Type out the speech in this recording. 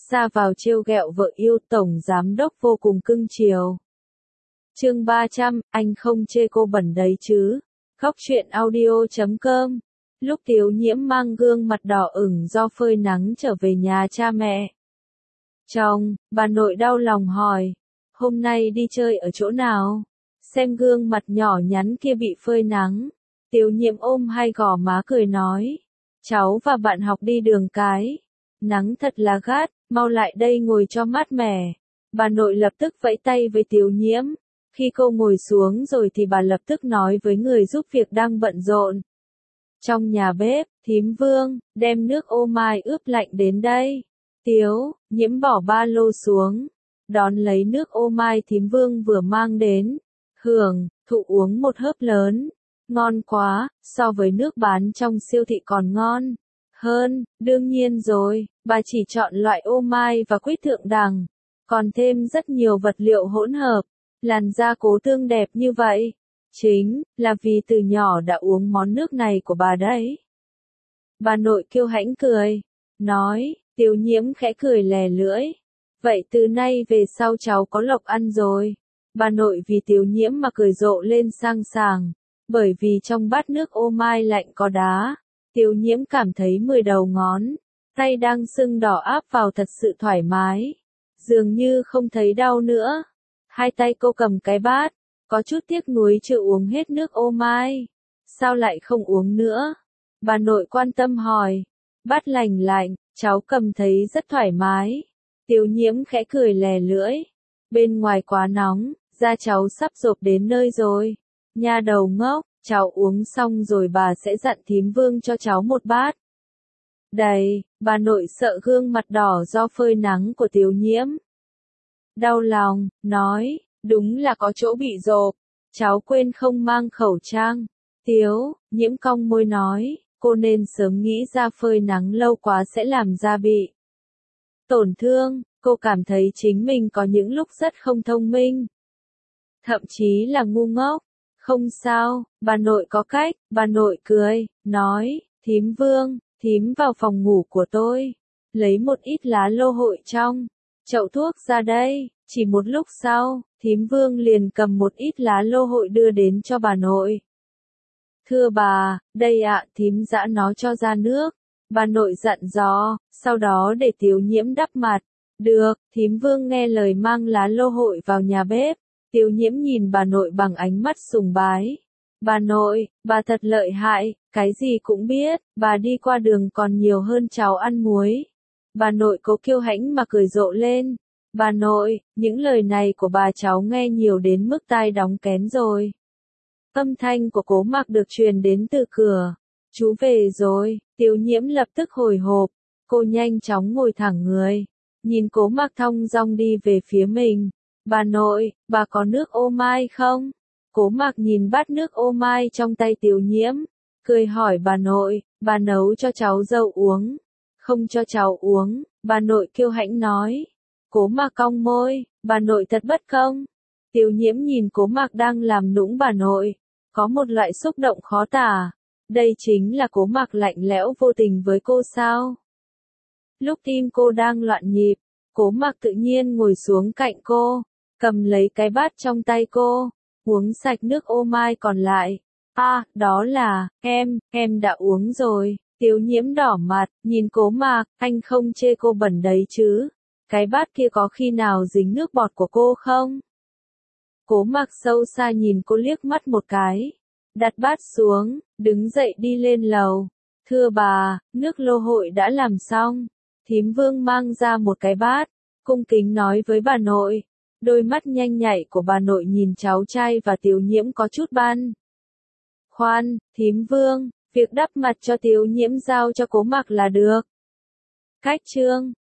ra vào trêu ghẹo vợ yêu, tổng giám đốc vô cùng cưng chiều. Chương 300, anh không chê cô bẩn đấy chứ. Góc truyện audio.com. Lúc Tiếu Nhiễm mang gương mặt đỏ ửng do phơi nắng trở về nhà cha mẹ chồng, bà nội đau lòng hỏi, hôm nay đi chơi ở chỗ nào? Xem gương mặt nhỏ nhắn kia bị phơi nắng. Tiếu Nhiễm ôm hai gò má cười nói, cháu và bạn học đi đường cái. Nắng thật là gắt, mau lại đây ngồi cho mát mẻ. Bà nội lập tức vẫy tay với Tiếu Nhiễm. Khi cô ngồi xuống rồi thì bà lập tức nói với người giúp việc đang bận rộn. Trong nhà bếp, thím Vương, đem nước ô mai ướp lạnh đến đây. Tiếu Nhiễm bỏ ba lô xuống, đón lấy nước ô mai thím Vương vừa mang đến. Hưởng thụ uống một hớp lớn. Ngon quá, so với nước bán trong siêu thị còn ngon hơn, đương nhiên rồi, bà chỉ chọn loại ô mai và quýt thượng đẳng, còn thêm rất nhiều vật liệu hỗn hợp. Làn da Cố Tương đẹp như vậy, chính là vì từ nhỏ đã uống món nước này của bà đấy. Bà nội kiêu hãnh cười, nói, Tiếu Nhiễm khẽ cười lè lưỡi. Vậy từ nay về sau cháu có lộc ăn rồi. Bà nội vì Tiếu Nhiễm mà cười rộ lên sang sảng, bởi vì trong bát nước ô mai lạnh có đá. Tiếu Nhiễm cảm thấy 10 đầu ngón tay đang sưng đỏ áp vào thật sự thoải mái, dường như không thấy đau nữa. Hai tay cô cầm cái bát, có chút tiếc nuối chưa uống hết nước ô mai. Sao lại không uống nữa? Bà nội quan tâm hỏi. Bát lành lạnh, cháu cầm thấy rất thoải mái. Tiếu Nhiễm khẽ cười lè lưỡi. Bên ngoài quá nóng, da cháu sắp rộp đến nơi rồi. Nha đầu ngốc, cháu uống xong rồi bà sẽ dặn thím Vương cho cháu một bát. Đầy, bà nội sợ gương mặt đỏ do phơi nắng của Tiếu Nhiễm đau lòng, nói, đúng là có chỗ bị rộp, cháu quên không mang khẩu trang. Tiếu Nhiễm cong môi nói, cô nên sớm nghĩ ra phơi nắng lâu quá sẽ làm da bị tổn thương. Cô cảm thấy chính mình có những lúc rất không thông minh, thậm chí là ngu ngốc. Không sao, bà nội có cách. Bà nội cười, nói, thím Vương, thím vào phòng ngủ của tôi, lấy một ít lá lô hội trong chậu thuốc ra đây. Chỉ một lúc sau, thím Vương liền cầm một ít lá lô hội đưa đến cho bà nội. Thưa bà, đây ạ, thím giã nó cho ra nước. Bà nội dặn dò, sau đó để Tiếu Nhiễm đắp mặt. Được, thím Vương nghe lời mang lá lô hội vào nhà bếp. Tiếu Nhiễm nhìn bà nội bằng ánh mắt sùng bái. Bà nội, bà thật lợi hại, cái gì cũng biết, bà đi qua đường còn nhiều hơn cháu ăn muối. Bà nội Cố kiêu hãnh mà cười rộ lên. Bà nội, những lời này của bà cháu nghe nhiều đến mức tai đóng kén rồi. Âm thanh của Cố Mặc được truyền đến từ cửa. Chú về rồi. Tiếu Nhiễm lập tức hồi hộp. Cô nhanh chóng ngồi thẳng người, nhìn Cố Mặc thong dong đi về phía mình. Bà nội, bà có nước ô mai không? Cố Mặc nhìn bát nước ô mai trong tay Tiếu Nhiễm, cười hỏi bà nội, bà nấu cho cháu dâu uống. Không cho cháu uống, bà nội kiêu hãnh nói. Cố Mặc cong môi, bà nội thật bất công. Tiếu Nhiễm nhìn Cố Mặc đang làm nũng bà nội, có một loại xúc động khó tả. Đây chính là Cố Mặc lạnh lẽo vô tình với cô sao? Lúc tim cô đang loạn nhịp, Cố Mặc tự nhiên ngồi xuống cạnh cô, cầm lấy cái bát trong tay cô, uống sạch nước ô mai còn lại. À, đó là, em đã uống rồi. Tiếu Nhiễm đỏ mặt, nhìn Cố Mặc, anh không chê cô bẩn đấy chứ? Cái bát kia có khi nào dính nước bọt của cô không? Cố Mặc sâu xa nhìn cô liếc mắt một cái, đặt bát xuống, đứng dậy đi lên lầu. Thưa bà, nước lô hội đã làm xong. Thím Vương mang ra một cái bát, cung kính nói với bà nội. Đôi mắt nhanh nhạy của bà nội nhìn cháu trai và Tiếu Nhiễm có chút băn khoăn. Thím Vương, việc đắp mặt cho Tiếu Nhiễm giao cho Cố Mặc là được. Cách chương